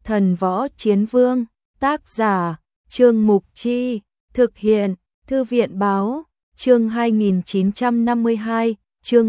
Thần Võ Chiến Vương, tác giả, Trương Mục Chi, thực hiện, Thư viện Báo, chương 2952, chương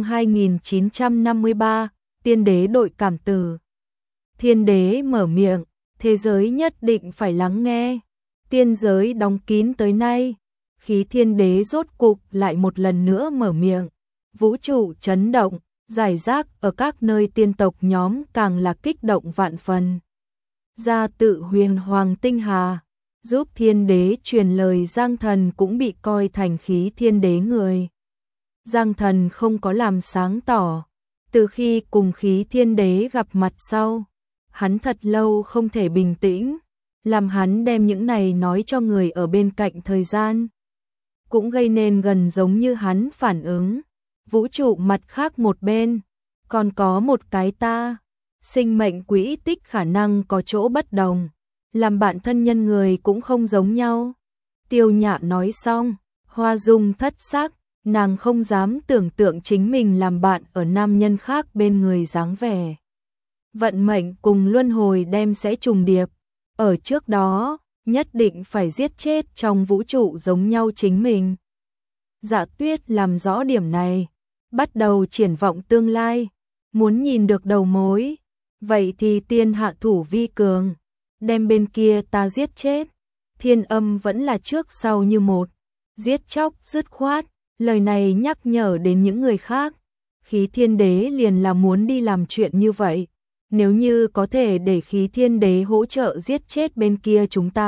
2953, Tiên Đế đội cảm tử. Thiên Đế mở miệng, thế giới nhất định phải lắng nghe. Tiên giới đóng kín tới nay, khí Thiên Đế rốt cục lại một lần nữa mở miệng. Vũ trụ chấn động, giải rác ở các nơi tiên tộc nhóm càng là kích động vạn phần. Gia tự huyền hoàng tinh hà, giúp Thiên Đế truyền lời Giang Thần cũng bị coi thành khí Thiên Đế người. Giang Thần không có làm sáng tỏ, từ khi cùng khí Thiên Đế gặp mặt sau, hắn thật lâu không thể bình tĩnh, làm hắn đem những này nói cho người ở bên cạnh thời gian. Cũng gây nên gần giống như hắn phản ứng. Vũ trụ mặt khác một bên, còn có một cái ta, sinh mệnh quỹ tích khả năng có chỗ bất đồng, làm bạn thân nhân người cũng không giống nhau. Tiêu Nhã nói xong, hoa dung thất sắc, nàng không dám tưởng tượng chính mình làm bạn ở nam nhân khác bên người dáng vẻ. Vận mệnh cùng luân hồi đem sẽ trùng điệp, ở trước đó, nhất định phải giết chết trong vũ trụ giống nhau chính mình. Dạ Tuyết làm rõ điểm này, bắt đầu triển vọng tương lai, muốn nhìn được đầu mối, vậy thì tiên hạ thủ vi cường, đem bên kia ta giết chết. Thiên Âm vẫn là trước sau như một, giết chóc dứt khoát, lời này nhắc nhở đến những người khác. Khí Thiên Đế liền là muốn đi làm chuyện như vậy, nếu như có thể để khí Thiên Đế hỗ trợ giết chết bên kia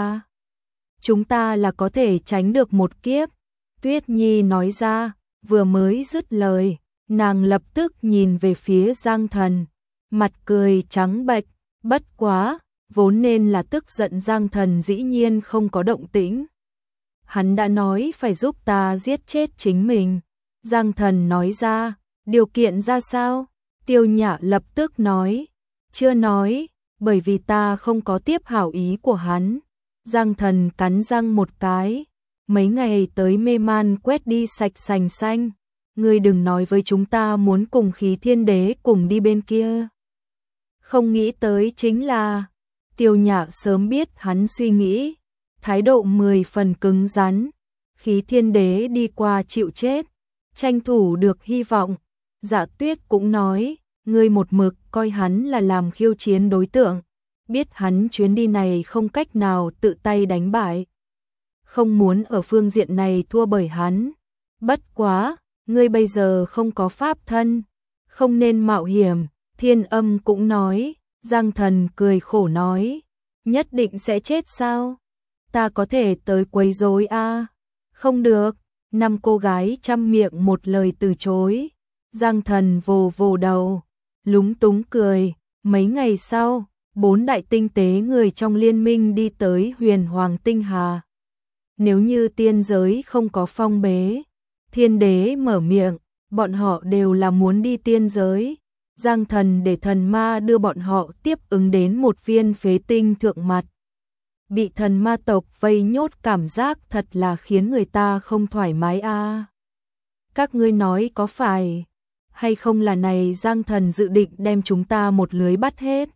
chúng ta là có thể tránh được một kiếp. Tuyết Nhi nói ra, vừa mới dứt lời, nàng lập tức nhìn về phía Giang Thần, mặt cười trắng bệch, bất quá, vốn nên là tức giận Giang Thần dĩ nhiên không có động tĩnh. Hắn đã nói phải giúp ta giết chết chính mình. Giang Thần nói ra, điều kiện ra sao? Tiêu Nhã lập tức nói, chưa nói, bởi vì ta không có tiếp hảo ý của hắn. Giang Thần cắn răng một cái, mấy ngày tới mê man quét đi sạch sành xanh, ngươi đừng nói với chúng ta muốn cùng khí Thiên Đế cùng đi bên kia. Không nghĩ tới chính là, Tiêu Nhã sớm biết hắn suy nghĩ, thái độ 10 phần cứng rắn, khí Thiên Đế đi qua chịu chết, tranh thủ được hy vọng. Dạ Tuyết cũng nói, ngươi một mực coi hắn là làm khiêu chiến đối tượng, biết hắn chuyến đi này không cách nào tự tay đánh bại, không muốn ở phương diện này thua bởi hắn. Bất quá, ngươi bây giờ không có pháp thân, không nên mạo hiểm. Thiên Âm cũng nói. Giang Thần cười khổ nói, nhất định sẽ chết sao? Ta có thể tới quấy rối a? Không được. 5 cô gái chăm miệng một lời từ chối. Giang Thần vồ vồ đầu, lúng túng cười. Mấy ngày sau, 4 đại tinh tế người trong liên minh đi tới huyền hoàng tinh hà. Nếu như tiên giới không có phong bế, Thiên Đế mở miệng, bọn họ đều là muốn đi tiên giới. Giang Thần để thần ma đưa bọn họ tiếp ứng đến một viên phế tinh thượng mặt. Bị thần ma tộc vây nhốt cảm giác thật là khiến người ta không thoải mái a. Các ngươi nói có phải hay không là này Giang Thần dự định đem chúng ta một lưới bắt hết?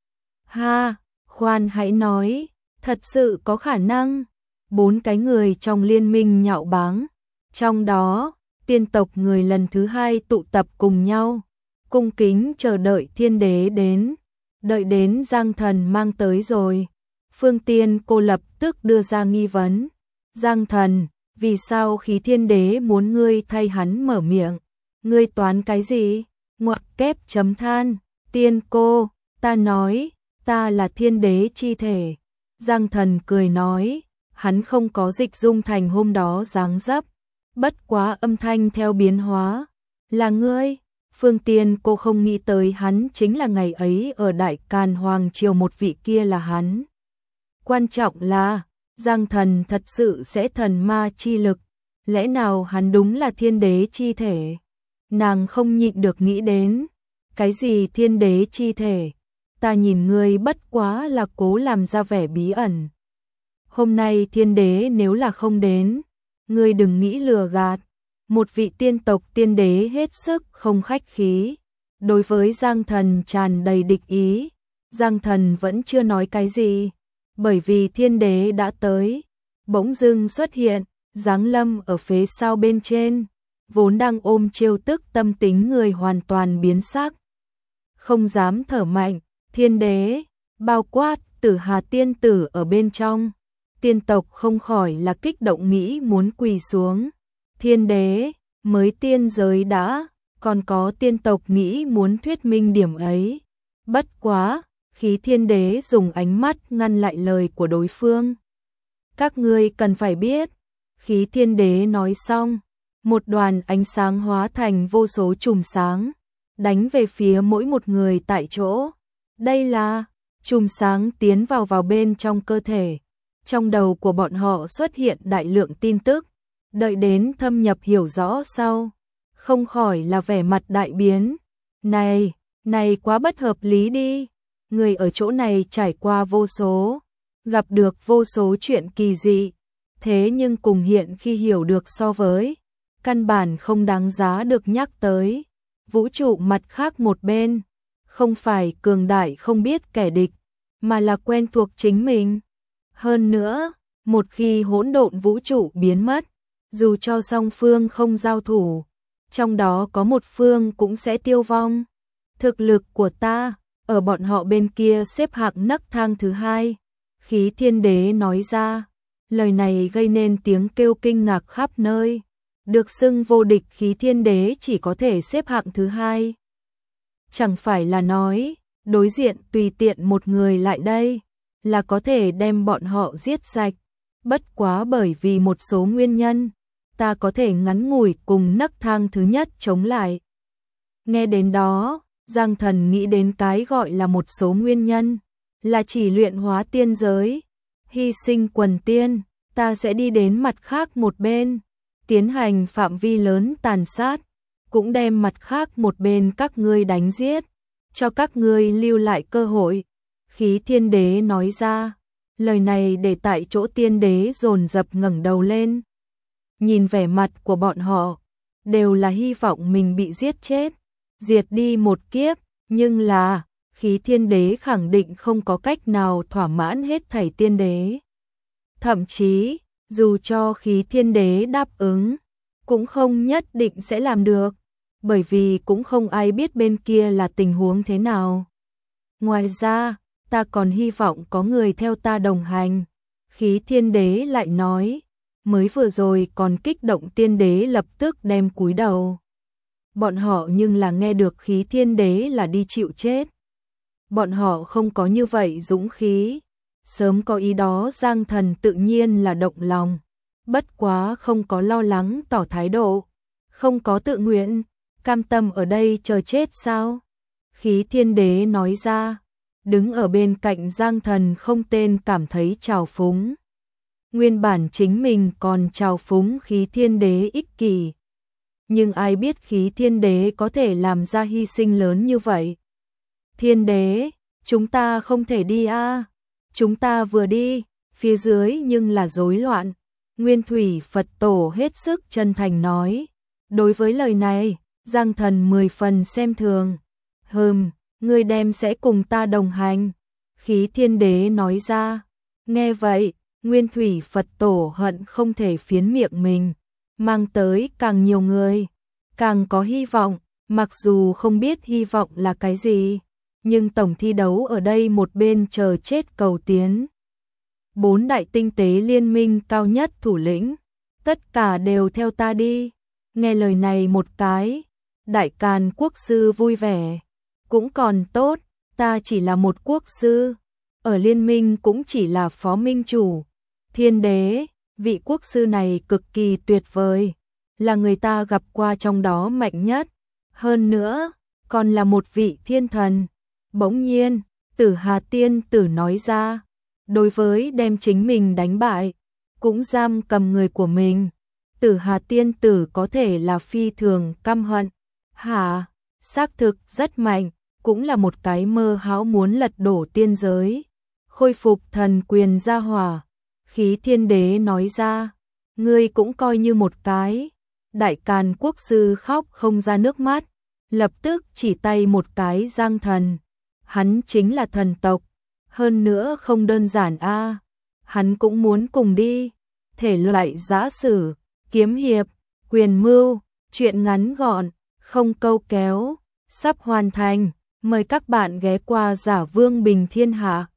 Ha, khoan hãy nói, thật sự có khả năng. 4 cái người trong liên minh nhạo báng, trong đó, tiên tộc người lần thứ 2 tụ tập cùng nhau, cung kính chờ đợi Thiên Đế đến. Đợi đến Giang Thần mang tới rồi, Phương Tiên cô lập tức đưa ra nghi vấn. Giang Thần, vì sao khí Thiên Đế muốn ngươi thay hắn mở miệng? Ngươi toán cái gì? Ngoặc kép chấm than. Tiên cô, ta nói, ta là Thiên Đế chi thể. Giang Thần cười nói, hắn không có dịch dung thành hôm đó dáng dấp, bất quá âm thanh theo biến hóa. Là ngươi? Phương Tiên cô không nghĩ tới hắn chính là ngày ấy ở Đại Càn Hoàng Triều một vị kia là hắn. Quan trọng là, Giang Thần thật sự sẽ thần ma chi lực, lẽ nào hắn đúng là Thiên Đế chi thể? Nàng không nhịn được nghĩ đến, cái gì Thiên Đế chi thể? Ta nhìn ngươi bất quá là cố làm ra vẻ bí ẩn. Hôm nay Thiên Đế nếu là không đến, ngươi đừng nghĩ lừa gạt. Một vị tiên tộc tiên đế hết sức không khách khí, đối với Giang Thần tràn đầy địch ý. Giang Thần vẫn chưa nói cái gì, bởi vì thiên đế đã tới, bỗng dưng xuất hiện, giáng lâm ở phía sau bên trên, vốn đang ôm trêu tức tâm tính người hoàn toàn biến sắc. Không dám thở mạnh, thiên đế, bao quát Tử Hà tiên tử ở bên trong. Tiên tộc không khỏi là kích động nghĩ muốn quỳ xuống. Thiên đế, mới tiên giới đã, còn có tiên tộc nghĩ muốn thuyết minh điểm ấy. Bất quá, Khí Thiên Đế dùng ánh mắt ngăn lại lời của đối phương. Các ngươi cần phải biết, Khí Thiên Đế nói xong, một đoàn ánh sáng hóa thành vô số chùm sáng, đánh về phía mỗi một người tại chỗ. Đây là chùm sáng tiến vào bên trong cơ thể. Trong đầu của bọn họ xuất hiện đại lượng tin tức, đợi đến thâm nhập hiểu rõ sau, không khỏi là vẻ mặt đại biến. Này quá bất hợp lý đi. Người ở chỗ này trải qua vô số, gặp được vô số chuyện kỳ dị, thế nhưng cùng hiện khi hiểu được so với, căn bản không đáng giá được nhắc tới. Vũ trụ mặt khác một bên, không phải cường đại không biết kẻ địch, mà là quen thuộc chính mình. Hơn nữa, một khi hỗn độn vũ trụ biến mất, dù cho song phương không giao thủ, trong đó có một phương cũng sẽ tiêu vong. Thực lực của ta ở bọn họ bên kia xếp hạng nấc thang thứ hai. Khí Thiên Đế nói ra, lời này gây nên tiếng kêu kinh ngạc khắp nơi. Được xưng vô địch Khí Thiên Đế chỉ có thể xếp hạng thứ hai. Chẳng phải là nói, đối diện tùy tiện một người lại đây, là có thể đem bọn họ giết sạch. Bất quá bởi vì một số nguyên nhân, ta có thể ngắn ngủi cùng nấc thang thứ nhất chống lại. Nghe đến đó, Giang Thần nghĩ đến cái gọi là một số nguyên nhân, là chỉ luyện hóa tiên giới, hy sinh quần tiên, ta sẽ đi đến mặt khác một bên, tiến hành phạm vi lớn tàn sát, cũng đem mặt khác một bên các ngươi đánh giết, cho các ngươi lưu lại cơ hội. Khí Thiên Đế nói ra, lời này để tại chỗ tiên đế dồn dập ngẩng đầu lên. Nhìn vẻ mặt của bọn họ, đều là hy vọng mình bị giết chết, diệt đi một kiếp, nhưng là, Khí Thiên Đế khẳng định không có cách nào thỏa mãn hết thảy tiên đế. Thậm chí, dù cho Khí Thiên Đế đáp ứng, cũng không nhất định sẽ làm được, bởi vì cũng không ai biết bên kia là tình huống thế nào. Ngoài ra, ta còn hy vọng có người theo ta đồng hành. Khí Thiên Đế lại nói, mới vừa rồi còn kích động tiên đế lập tức đem cúi đầu. Bọn họ nhưng là nghe được Khí Thiên Đế là đi chịu chết. Bọn họ không có như vậy dũng khí. Sớm có ý đó Giang Thần tự nhiên là động lòng. Bất quá không có lo lắng tỏ thái độ. Không có tự nguyện, cam tâm ở đây chờ chết sao? Khí Thiên Đế nói ra, đứng ở bên cạnh Giang Thần không tên cảm thấy trào phúng. Nguyên bản chính mình còn trào phúng Khí Thiên Đế ích kỷ. Nhưng ai biết Khí Thiên Đế có thể làm ra hy sinh lớn như vậy. Thiên Đế, chúng ta không thể đi a. Chúng ta vừa đi, phía dưới nhưng là rối loạn. Nguyên Thủy Phật Tổ hết sức chân thành nói. Đối với lời này, Giang Thần 10 phần xem thường. Ngươi đem sẽ cùng ta đồng hành. Khí Thiên Đế nói ra. Nghe vậy, Nguyên Thủy Phật Tổ hận không thể phiến miệng mình. Mang tới càng nhiều người, càng có hy vọng, mặc dù không biết hy vọng là cái gì, nhưng tổng thi đấu ở đây một bên chờ chết cầu tiến. 4 đại tinh tế liên minh cao nhất thủ lĩnh, tất cả đều theo ta đi. Nghe lời này một cái, Đại Càn quốc sư vui vẻ, cũng còn tốt, ta chỉ là một quốc sư, ở liên minh cũng chỉ là phó minh chủ. Thiên Đế, vị quốc sư này cực kỳ tuyệt vời, là người ta gặp qua trong đó mạnh nhất, hơn nữa, còn là một vị thiên thần. Bỗng nhiên, Tử Hà tiên tử nói ra, đối với đem chính mình đánh bại, cũng giam cầm người của mình, Tử Hà tiên tử có thể là phi thường căm hận. Hả, xác thực rất mạnh, cũng là một cái mơ hão muốn lật đổ tiên giới, khôi phục thần quyền gia hỏa. Khí Thiên Đế nói ra, ngươi cũng coi như một cái. Đại Càn quốc sư khóc không ra nước mắt, lập tức chỉ tay một cái Giang Thần. hắn chính là thần tộc, hơn nữa không đơn giản a. Hắn cũng muốn cùng đi. Thể loại giã sử, kiếm hiệp, quyền mưu, truyện ngắn gọn, không câu kéo, sắp hoàn thành. Mời các bạn ghé qua Giả Vương Bình Thiên Hạ.